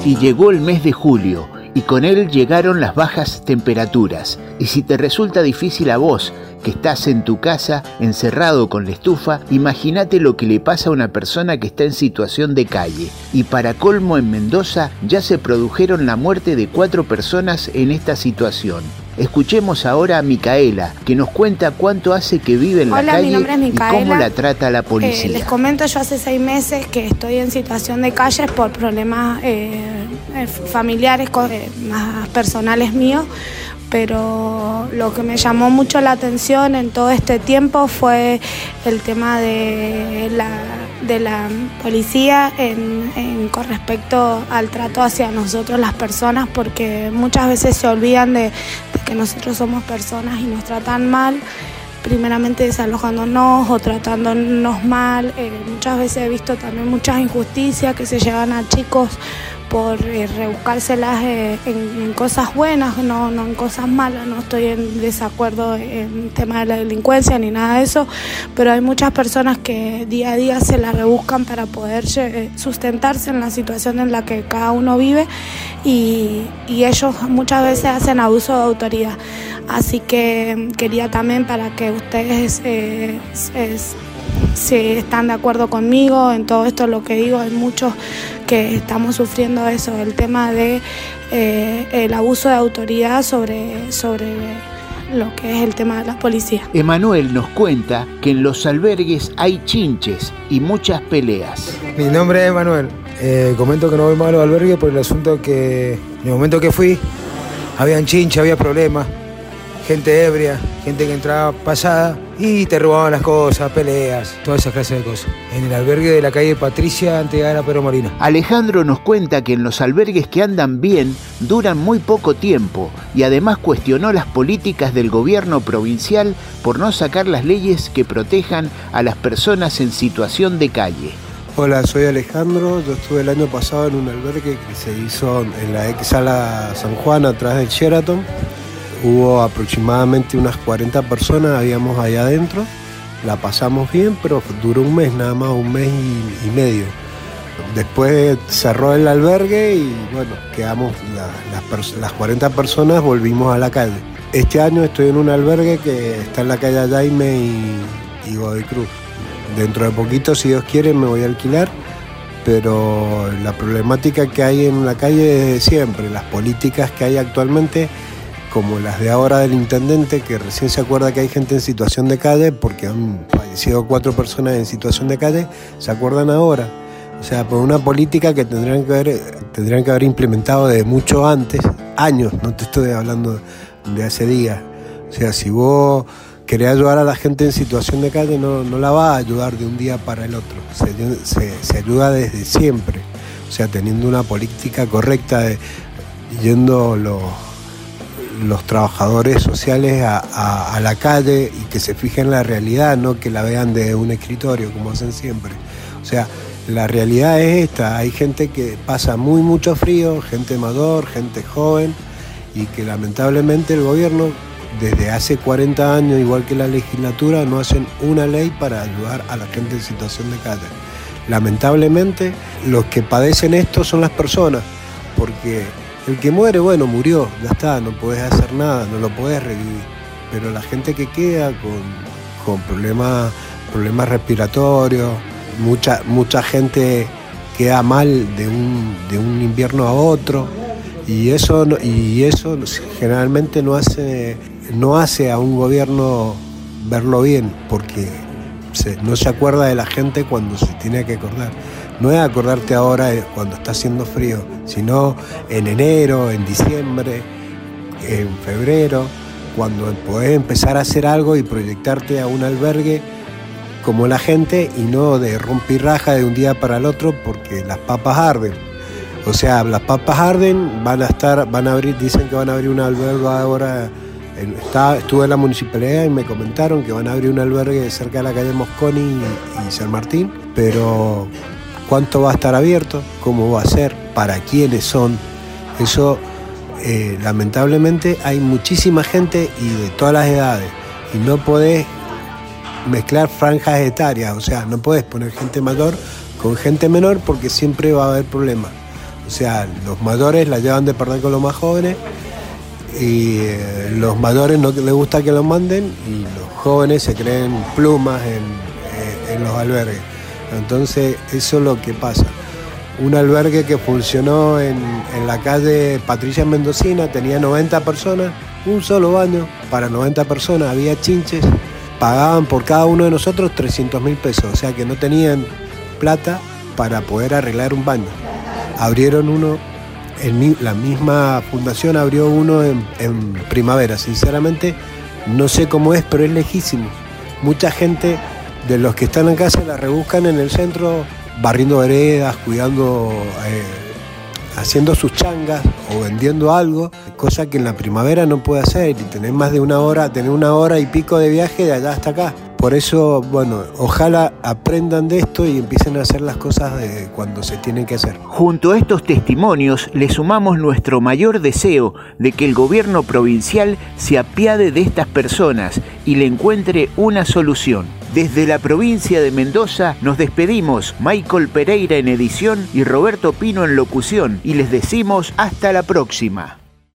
Y llegó el mes de julio, y con él llegaron las bajas temperaturas. Y si te resulta difícil a vos, que estás en tu casa, encerrado con la estufa, imagínate lo que le pasa a una persona que está en situación de calle. Y para colmo, en Mendoza ya se produjeron la muerte de 4 personas en esta situación. Escuchemos ahora a Micaela, que nos cuenta cuánto hace que vive en la calle mi nombre es Micaela, y cómo la trata la policía. Les comento, yo hace 6 meses que estoy en situación de calle por problemas familiares, más personales míos, pero lo que me llamó mucho la atención en todo este tiempo fue el tema de la policía con respecto al trato hacia nosotros las personas, porque muchas veces se olvidan de que nosotros somos personas y nos tratan mal, primeramente desalojándonos o tratándonos mal. Muchas veces he visto también muchas injusticias que se llevan a chicos por rebuscárselas en cosas buenas, no en cosas malas. No estoy en desacuerdo en el tema de la delincuencia ni nada de eso, pero hay muchas personas que día a día se la rebuscan para poder sustentarse en la situación en la que cada uno vive, y ellos muchas veces hacen abuso de autoridad. Así que quería también, para que ustedes si están de acuerdo conmigo en todo esto lo que digo, hay muchos que estamos sufriendo eso, el tema de el abuso de autoridad sobre lo que es el tema de la policía. Emanuel nos cuenta que en los albergues hay chinches y muchas peleas. Mi nombre es Emanuel. Comento que no voy mal a los albergues por el asunto que en el momento que fui habían chinches, había problemas, gente ebria, gente que entraba pasada y te robaban las cosas, peleas, toda esa clase de cosas. En el albergue de la calle Patricia, antes de llegar a Pedro Molina. Alejandro nos cuenta que en los albergues que andan bien duran muy poco tiempo, y además cuestionó las políticas del gobierno provincial por no sacar las leyes que protejan a las personas en situación de calle. Hola, soy Alejandro. Yo estuve el año pasado en un albergue que se hizo en la ex sala San Juan, atrás del Sheraton. Hubo aproximadamente unas 40 personas, habíamos allá adentro. La pasamos bien, pero duró un mes, nada más, un mes y medio. Después cerró el albergue y bueno, quedamos las 40 personas, volvimos a la calle. Este año estoy en un albergue que está en la calle Jaime y Godoy Cruz. Dentro de poquito, si Dios quiere, me voy a alquilar, pero la problemática que hay en la calle es de siempre. Las políticas que hay actualmente, como las de ahora del intendente, que recién se acuerda que hay gente en situación de calle, porque han fallecido 4 personas en situación de calle, se acuerdan ahora. O sea, por una política que tendrían que haber implementado desde mucho antes, años, no te estoy hablando de hace días. O sea, si vos querés ayudar a la gente en situación de calle, no la va a ayudar de un día para el otro. Se ayuda desde siempre. O sea, teniendo una política correcta, yendo los trabajadores sociales a la calle y que se fijen en la realidad, no que la vean de un escritorio como hacen siempre. O sea, la realidad es esta: hay gente que pasa mucho frío, gente mayor, gente joven, y que lamentablemente el gobierno desde hace 40 años, igual que la legislatura, no hacen una ley para ayudar a la gente en situación de calle. Lamentablemente los que padecen esto son las personas, porque el que muere, bueno, murió, ya está, no podés hacer nada, no lo podés revivir. Pero la gente que queda con problemas respiratorios, mucha gente queda mal de un invierno a otro, y eso generalmente no hace a un gobierno verlo bien, porque no se acuerda de la gente cuando se tiene que acordar. No es acordarte ahora cuando está haciendo frío, sino en enero, en diciembre, en febrero, cuando podés empezar a hacer algo y proyectarte a un albergue como la gente, y no de rompirraja de un día para el otro, porque las papas arden. O sea, las papas arden, van a abrir, dicen que van a abrir un albergue ahora. Estuve en la municipalidad y me comentaron que van a abrir un albergue cerca de la calle Mosconi y San Martín, pero ¿cuánto va a estar abierto? ¿Cómo va a ser? ¿Para quiénes son? Eso, lamentablemente, hay muchísima gente y de todas las edades, y no podés mezclar franjas etarias. O sea, no podés poner gente mayor con gente menor, porque siempre va a haber problemas. O O sea, los mayores la llevan de perder con los más jóvenes y los mayores no les gusta que los manden y los jóvenes se creen plumas en los albergues. Entonces eso es lo que pasa. Un albergue que funcionó en la calle Patricia Mendocina, tenía 90 personas, un solo baño para 90 personas, había chinches, pagaban por cada uno de nosotros 300.000 pesos, o sea que no tenían plata para poder arreglar un baño. Abrieron uno, la misma fundación abrió uno en Primavera. Sinceramente no sé cómo es, pero es lejísimo. Mucha gente de los que están en casa la rebuscan en el centro, barriendo veredas, cuidando, haciendo sus changas o vendiendo algo, cosa que en la Primavera no puede hacer y tener más de una hora y pico de viaje de allá hasta acá. Por eso, bueno, ojalá aprendan de esto y empiecen a hacer las cosas cuando se tienen que hacer. Junto a estos testimonios, le sumamos nuestro mayor deseo de que el gobierno provincial se apiade de estas personas y le encuentre una solución. Desde la provincia de Mendoza nos despedimos, Michael Pereira en edición y Roberto Pino en locución, y les decimos hasta la próxima.